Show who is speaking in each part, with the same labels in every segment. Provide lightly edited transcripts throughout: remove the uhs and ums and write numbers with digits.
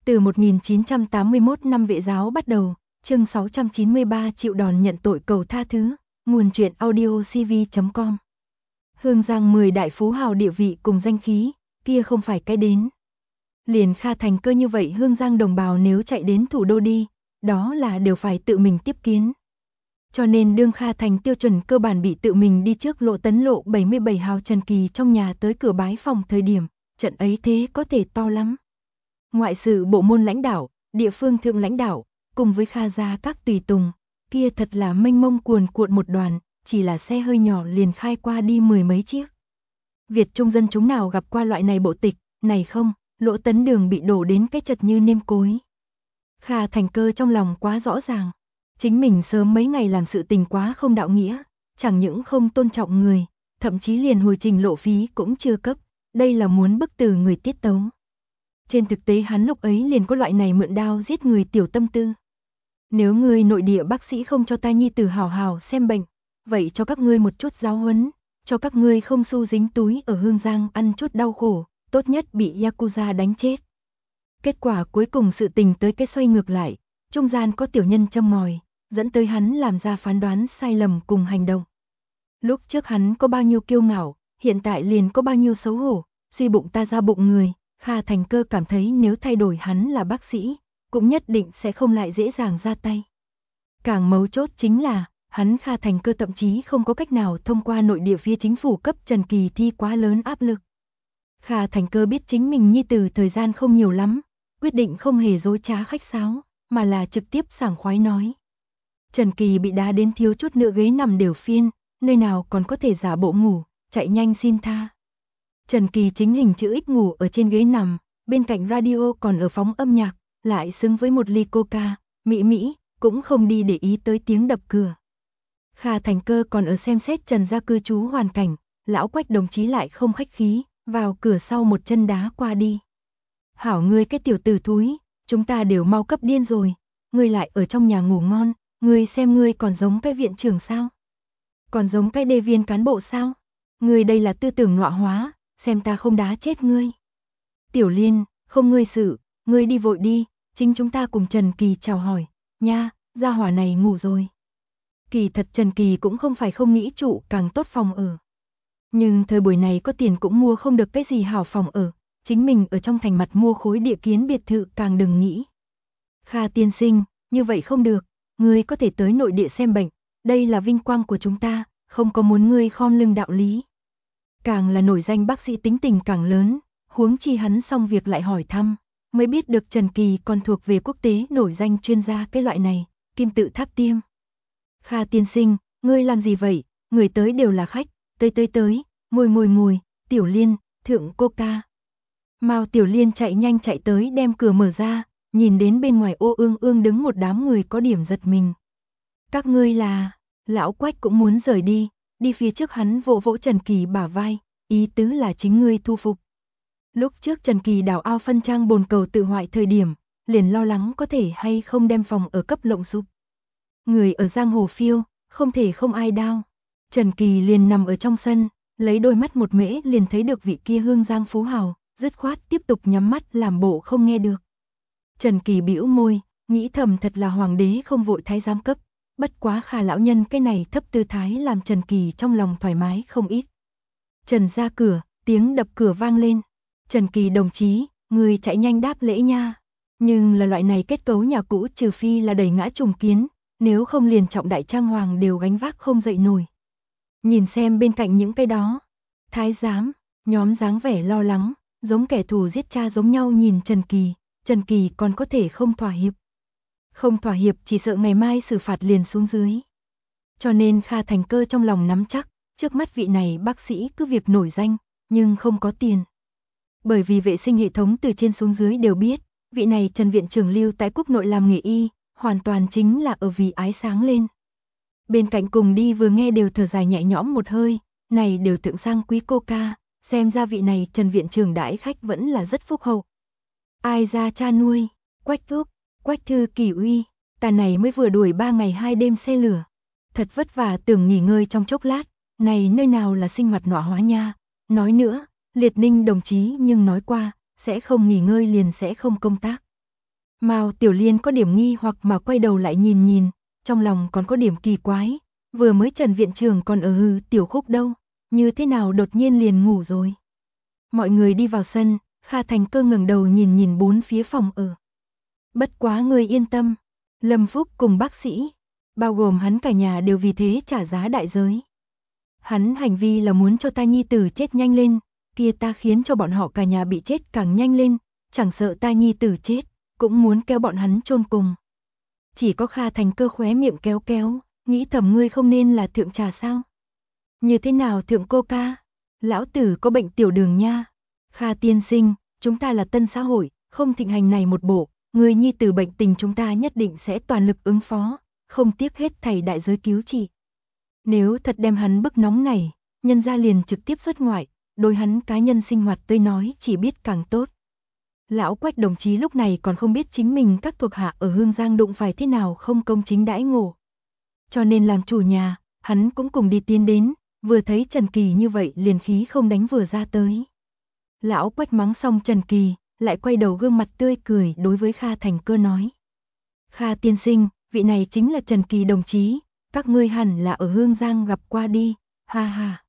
Speaker 1: Từ 1981 năm vệ giáo bắt đầu, chương 693 chịu đòn nhận tội cầu tha thứ, nguồn truyện audio cv.com. Hương Giang 10 đại phú hào địa vị cùng danh khí, kia không phải cái đến. Liền Kha Thành Cơ như vậy Hương Giang đồng bào nếu chạy đến thủ đô đi, đó là đều phải tự mình tiếp kiến. Cho nên đương Kha Thành tiêu chuẩn cơ bản bị tự mình đi trước Lộ Tấn Lộ 77 hào Trần Kỳ trong nhà tới cửa bái phòng thời điểm, trận ấy thế có thể to lắm. Ngoại sự bộ môn lãnh đạo, địa phương thượng lãnh đạo, cùng với Kha gia các tùy tùng, kia thật là mênh mông cuồn cuộn một đoàn, chỉ là xe hơi nhỏ liền khai qua đi mười mấy chiếc. Việt trung dân chúng nào gặp qua loại này bộ tịch, này không, Lỗ Tấn đường bị đổ đến cái chật như nêm cối. Kha Thành Cơ trong lòng quá rõ ràng, chính mình sớm mấy ngày làm sự tình quá không đạo nghĩa, chẳng những không tôn trọng người, thậm chí liền hồi trình lộ phí cũng chưa cấp, đây là muốn bức từ người tiết tấu. Trên thực tế hắn lúc ấy liền có loại này mượn đao giết người tiểu tâm tư. Nếu người nội địa bác sĩ không cho ta nhi tử hào hào xem bệnh, vậy cho các ngươi một chút giáo huấn, cho các ngươi không xu dính túi ở Hương Giang ăn chút đau khổ, tốt nhất bị Yakuza đánh chết. Kết quả cuối cùng sự tình tới cái xoay ngược lại, trung gian có tiểu nhân châm ngòi, dẫn tới hắn làm ra phán đoán sai lầm cùng hành động. Lúc trước hắn có bao nhiêu kiêu ngạo, hiện tại liền có bao nhiêu xấu hổ, suy bụng ta ra bụng người. Kha Thành Cơ cảm thấy nếu thay đổi hắn là bác sĩ, cũng nhất định sẽ không lại dễ dàng ra tay. Càng mấu chốt chính là, hắn Kha Thành Cơ thậm chí không có cách nào thông qua nội địa phía chính phủ cấp Trần Kỳ thi quá lớn áp lực. Kha Thành Cơ biết chính mình nhi tử thời gian không nhiều lắm, quyết định không hề dối trá khách sáo, mà là trực tiếp sảng khoái nói. Trần Kỳ bị đá đến thiếu chút nữa ghế nằm đều phiên, nơi nào còn có thể giả bộ ngủ, chạy nhanh xin tha. Trần Kỳ chính hình chữ X ngủ ở trên ghế nằm, bên cạnh radio còn ở phóng âm nhạc, lại xứng với một ly coca, mỹ, cũng không đi để ý tới tiếng đập cửa. Kha Thành Cơ còn ở xem xét Trần gia cư trú hoàn cảnh, lão Quách đồng chí lại không khách khí, vào cửa sau một chân đá qua đi. Hảo ngươi cái tiểu tử thúi, chúng ta đều mau cấp điên rồi, ngươi lại ở trong nhà ngủ ngon, ngươi xem ngươi còn giống cái viện trưởng sao? Còn giống cái đề viên cán bộ sao? Ngươi đây là tư tưởng nọa hóa, xem ta không đá chết ngươi. Tiểu Liên, không ngươi sự, ngươi đi vội đi, chính chúng ta cùng Trần Kỳ chào hỏi, nha, gia hỏa này ngủ rồi. Kỳ thật Trần Kỳ cũng không phải không nghĩ trụ càng tốt phòng ở. Nhưng thời buổi này có tiền cũng mua không được cái gì hảo phòng ở, chính mình ở trong thành mặt mua khối địa kiến biệt thự càng đừng nghĩ. Kha tiên sinh, như vậy không được, ngươi có thể tới nội địa xem bệnh, đây là vinh quang của chúng ta, không có muốn ngươi khom lưng đạo lý. Càng là nổi danh bác sĩ tính tình càng lớn, huống chi hắn xong việc lại hỏi thăm, mới biết được Trần Kỳ còn thuộc về quốc tế nổi danh chuyên gia cái loại này, kim tự tháp tiêm. Kha tiên sinh, ngươi làm gì vậy, người tới đều là khách, tới, ngồi, Tiểu Liên, thượng coca. Mao Tiểu Liên chạy nhanh chạy tới đem cửa mở ra, nhìn đến bên ngoài ô ương đứng một đám người có điểm giật mình. Các ngươi là, lão Quách cũng muốn rời đi phía trước hắn vỗ Trần Kỳ bả vai, ý tứ là chính ngươi thu phục. Lúc trước Trần Kỳ đào ao phân trang bồn cầu tự hoại thời điểm, liền lo lắng có thể hay không đem phòng ở cấp lộng sụp. Người ở giang hồ phiêu, không thể không ai đao. Trần Kỳ liền nằm ở trong sân, lấy đôi mắt một mễ liền thấy được vị kia Hương Giang phú hào, dứt khoát tiếp tục nhắm mắt làm bộ không nghe được. Trần Kỳ bĩu môi, nghĩ thầm thật là hoàng đế không vội thái giám cấp, bất quá Kha lão nhân cái này thấp tư thái làm Trần Kỳ trong lòng thoải mái không ít. Trần ra cửa, tiếng đập cửa vang lên. Trần Kỳ đồng chí, người chạy nhanh đáp lễ nha. Nhưng là loại này kết cấu nhà cũ trừ phi là đẩy ngã trùng kiến, nếu không liền trọng đại trang hoàng đều gánh vác không dậy nổi. Nhìn xem bên cạnh những cái đó, thái giám, nhóm dáng vẻ lo lắng, giống kẻ thù giết cha giống nhau nhìn Trần Kỳ còn có thể không thỏa hiệp. Không thỏa hiệp chỉ sợ ngày mai xử phạt liền xuống dưới. Cho nên Kha Thành Cơ trong lòng nắm chắc, trước mắt vị này bác sĩ cứ việc nổi danh, nhưng không có tiền. Bởi vì vệ sinh hệ thống từ trên xuống dưới đều biết, vị này Trần viện trưởng lưu tại quốc nội làm nghề y, hoàn toàn chính là ở vì ái sáng lên. Bên cạnh cùng đi vừa nghe đều thở dài nhẹ nhõm một hơi, này đều thượng sang quý coca, xem ra vị này Trần viện trưởng đãi khách vẫn là rất phúc hậu. Ai ra cha nuôi, Quách thúc, Quách thư kỳ uy, ta này mới vừa đuổi 3 ngày 2 đêm xe lửa. Thật vất vả tưởng nghỉ ngơi trong chốc lát, này nơi nào là sinh mặt nọa hóa nha. Nói nữa, Liệt Ninh đồng chí nhưng nói qua, sẽ không nghỉ ngơi liền sẽ không công tác. Mao Tiểu Liên có điểm nghi hoặc mà quay đầu lại nhìn nhìn, trong lòng còn có điểm kỳ quái, vừa mới Trần viện trưởng còn ở tiểu khúc đâu, như thế nào đột nhiên liền ngủ rồi. Mọi người đi vào sân, Kha Thành Cơ ngẩng đầu nhìn nhìn bốn phía phòng ở. Bất quá ngươi yên tâm, Lâm Phúc cùng bác sĩ, bao gồm hắn cả nhà đều vì thế trả giá đại giới. Hắn hành vi là muốn cho ta nhi tử chết nhanh lên, kia ta khiến cho bọn họ cả nhà bị chết càng nhanh lên, chẳng sợ ta nhi tử chết, cũng muốn kéo bọn hắn chôn cùng. Chỉ có Kha Thành Cơ khóe miệng kéo kéo, nghĩ thầm ngươi không nên là thượng trà sao? Như thế nào thượng Coca? Lão tử có bệnh tiểu đường nha. Kha tiên sinh, chúng ta là tân xã hội, không thịnh hành này một bộ, người nhi tử bệnh tình chúng ta nhất định sẽ toàn lực ứng phó, không tiếc hết thảy đại giới cứu trị. Nếu thật đem hắn bức nóng này, nhân gia liền trực tiếp xuất ngoại, đối hắn cá nhân sinh hoạt tới nói chỉ biết càng tốt. Lão Quách đồng chí lúc này còn không biết chính mình các thuộc hạ ở Hương Giang đụng phải thế nào không công chính đãi ngộ. Cho nên làm chủ nhà, hắn cũng cùng đi tiến đến, vừa thấy Trần Kỳ như vậy liền khí không đánh vừa ra tới. Lão Quách mắng xong Trần Kỳ, lại quay đầu gương mặt tươi cười đối với Kha Thành Cơ nói. Kha tiên sinh, vị này chính là Trần Kỳ đồng chí, các ngươi hẳn là ở Hương Giang gặp qua đi, ha ha.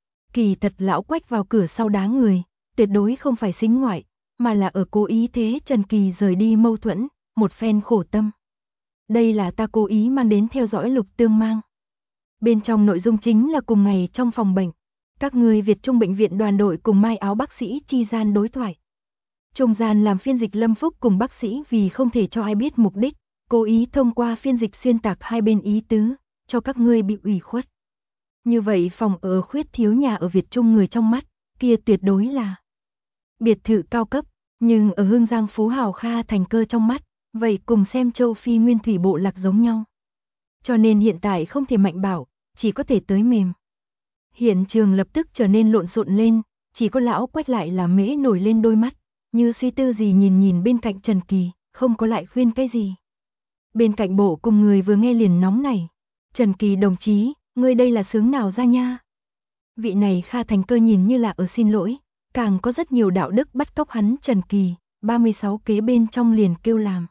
Speaker 1: Kỳ thật lão Quách vào cửa sau đá người, tuyệt đối không phải xính ngoại, mà là ở cố ý thế Trần Kỳ rời đi mâu thuẫn, một phen khổ tâm. Đây là ta cố ý mang đến theo dõi Lục Tương Mang. Bên trong nội dung chính là cùng ngày trong phòng bệnh, các người Việt Trung bệnh viện đoàn đội cùng Mai Áo bác sĩ chi gian đối thoại. Trung gian làm phiên dịch Lâm Phúc cùng bác sĩ vì không thể cho ai biết mục đích, cố ý thông qua phiên dịch xuyên tạc hai bên ý tứ, cho các ngươi bị ủy khuất. Như vậy phòng ở khuyết thiếu nhà ở Việt Trung người trong mắt, kia tuyệt đối là biệt thự cao cấp, nhưng ở Hương Giang phú hào Kha Thành Cơ trong mắt, vậy cùng xem châu Phi nguyên thủy bộ lạc giống nhau. Cho nên hiện tại không thể mạnh bảo, chỉ có thể tới mềm. Hiện trường lập tức trở nên lộn xộn lên, chỉ có lão Quách lại là mễ nổi lên đôi mắt, như suy tư gì nhìn nhìn bên cạnh Trần Kỳ, không có lại khuyên cái gì. Bên cạnh bộ cùng người vừa nghe liền nóng này. Trần Kỳ đồng chí, ngươi đây là sướng nào ra nha? Vị này Kha Thành Cơ nhìn như là ở xin lỗi, càng có rất nhiều đạo đức bắt cóc hắn Trần Kỳ, 36 kế bên trong liền kêu làm.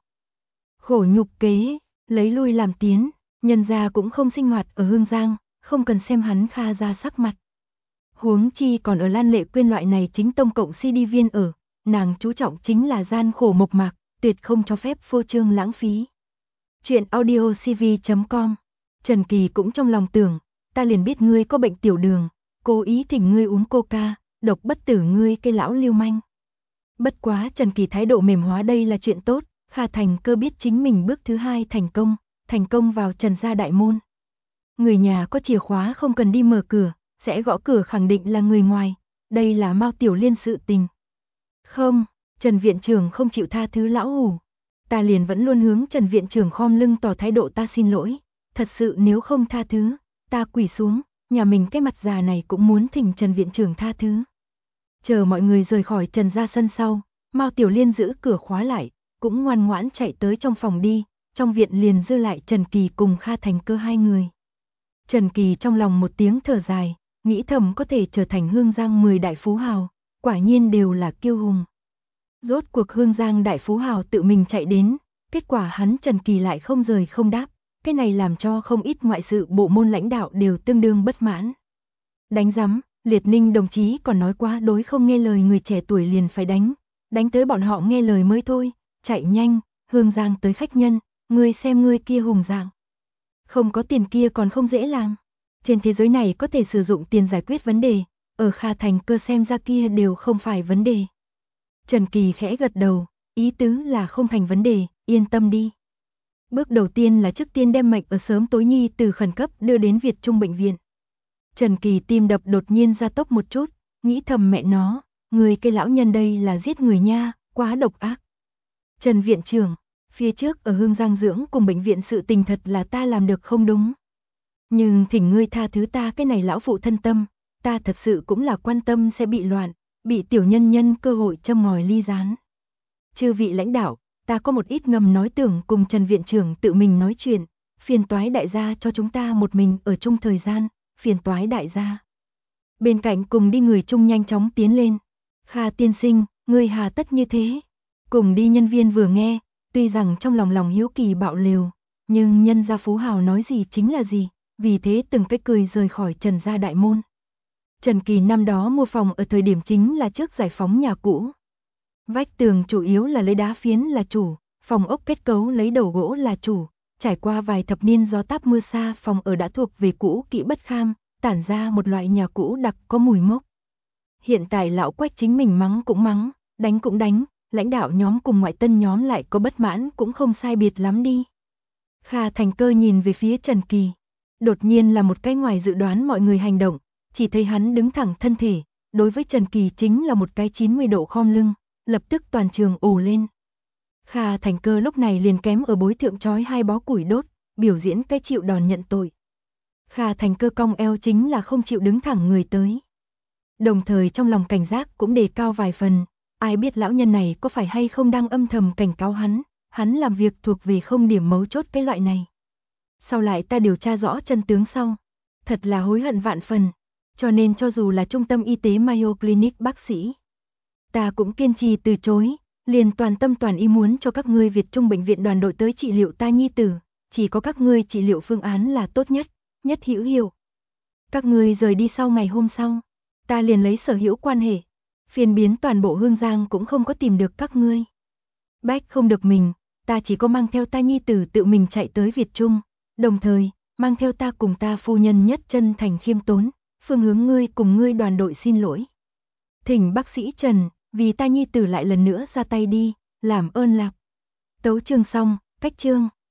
Speaker 1: Khổ nhục kế, lấy lui làm tiến, nhân gia cũng không sinh hoạt ở Hương Giang, không cần xem hắn Kha ra sắc mặt. Huống chi còn ở Lan Lệ Quyên loại này chính tông cộng CD viên ở, nàng chú trọng chính là gian khổ mộc mạc, tuyệt không cho phép phô trương lãng phí. Chuyện audiocv.com. Trần Kỳ cũng trong lòng tưởng, ta liền biết ngươi có bệnh tiểu đường, cố ý thỉnh ngươi uống coca, độc bất tử ngươi cái lão lưu manh. Bất quá Trần Kỳ thái độ mềm hóa đây là chuyện tốt, Kha Thành Cơ biết chính mình bước thứ hai thành công vào Trần gia đại môn. Người nhà có chìa khóa không cần đi mở cửa, sẽ gõ cửa khẳng định là người ngoài, đây là Mao Tiểu Liên sự tình. Không, Trần viện trưởng không chịu tha thứ lão hủ. Ta liền vẫn luôn hướng Trần viện trưởng khom lưng tỏ thái độ ta xin lỗi, thật sự nếu không tha thứ, ta quỳ xuống, nhà mình cái mặt già này cũng muốn thỉnh Trần viện trưởng tha thứ. Chờ mọi người rời khỏi Trần gia sân sau, Mao Tiểu Liên giữ cửa khóa lại, cũng ngoan ngoãn chạy tới trong phòng đi, trong viện liền dư lại Trần Kỳ cùng Kha Thành Cơ hai người. Trần Kỳ trong lòng một tiếng thở dài, nghĩ thầm có thể trở thành Hương Giang 10 đại phú hào, quả nhiên đều là kiêu hùng. Rốt cuộc Hương Giang đại phú hào tự mình chạy đến, kết quả hắn Trần Kỳ lại không rời không đáp, cái này làm cho không ít ngoại sự bộ môn lãnh đạo đều tương đương bất mãn. Đánh rắm, Liệt Ninh đồng chí còn nói quá đối không nghe lời người trẻ tuổi liền phải đánh tới bọn họ nghe lời mới thôi, chạy nhanh, Hương Giang tới khách nhân, ngươi xem ngươi kia hùng dạng. Không có tiền kia còn không dễ làm. Trên thế giới này có thể sử dụng tiền giải quyết vấn đề, ở Kha Thành Cơ xem ra kia đều không phải vấn đề. Trần Kỳ khẽ gật đầu, ý tứ là không thành vấn đề, yên tâm đi. Bước đầu tiên là trước tiên đem mệnh ở sớm tối nhi từ khẩn cấp đưa đến Việt Trung bệnh viện. Trần Kỳ tim đập đột nhiên gia tốc một chút, nghĩ thầm mẹ nó, người cái lão nhân đây là giết người nha, quá độc ác. Trần viện trưởng, phía trước ở Hương Giang dưỡng cùng bệnh viện sự tình thật là ta làm được không đúng. Nhưng thỉnh ngươi tha thứ ta cái này lão phụ thân tâm, ta thật sự cũng là quan tâm sẽ bị loạn, bị tiểu nhân nhân cơ hội châm ngòi ly gián. Chư vị lãnh đạo, ta có một ít ngầm nói tưởng cùng Trần viện trưởng tự mình nói chuyện, phiền toái đại gia cho chúng ta một mình ở chung thời gian, phiền toái đại gia. Bên cạnh cùng đi người chung nhanh chóng tiến lên. Kha tiên sinh, ngươi hà tất như thế. Cùng đi nhân viên vừa nghe, Tuy rằng trong lòng hiếu kỳ bạo liều, nhưng nhân gia phú hào nói gì chính là gì, vì thế từng cái cười rời khỏi Trần gia đại môn. Trần Kỳ năm đó mua phòng ở thời điểm chính là trước giải phóng nhà cũ. Vách tường chủ yếu là lấy đá phiến là chủ, phòng ốc kết cấu lấy đầu gỗ là chủ, trải qua vài thập niên gió táp mưa xa, phòng ở đã thuộc về cũ kỹ bất kham, tản ra một loại nhà cũ đặc có mùi mốc. Hiện tại lão Quách chính mình mắng cũng mắng, đánh cũng đánh, lãnh đạo nhóm cùng ngoại tân nhóm lại có bất mãn cũng không sai biệt lắm đi. Kha Thành Cơ nhìn về phía Trần Kỳ, đột nhiên là một cái ngoài dự đoán mọi người hành động, chỉ thấy hắn đứng thẳng thân thể, đối với Trần Kỳ chính là một cái 90 độ khom lưng, lập tức toàn trường ồ lên. Kha Thành Cơ lúc này liền kém ở bối thượng trói 2 bó củi đốt, biểu diễn cái chịu đòn nhận tội. Kha Thành Cơ cong eo chính là không chịu đứng thẳng người tới. Đồng thời trong lòng cảnh giác cũng đề cao vài phần, ai biết lão nhân này có phải hay không đang âm thầm cảnh cáo hắn làm việc thuộc về không điểm mấu chốt cái loại này. Sau lại ta điều tra rõ chân tướng sau, thật là hối hận vạn phần, cho nên cho dù là trung tâm y tế Mayo Clinic bác sĩ, ta cũng kiên trì từ chối, liền toàn tâm toàn ý muốn cho các ngươi Việt Trung bệnh viện đoàn đội tới trị liệu ta nhi tử, chỉ có các ngươi trị liệu phương án là tốt nhất, nhất hữu hiệu. Các ngươi rời đi sau ngày hôm sau, ta liền lấy sở hữu quan hệ, phiền biến toàn bộ Hương Giang cũng không có tìm được các ngươi. Bách không được mình, ta chỉ có mang theo ta nhi tử tự mình chạy tới Việt Trung, đồng thời, mang theo ta cùng ta phu nhân nhất chân thành khiêm tốn, phương hướng ngươi cùng ngươi đoàn đội xin lỗi. Thỉnh bác sĩ Trần, vì ta nhi tử lại lần nữa ra tay đi, làm ơn lạc. Tấu chương xong, cách chương.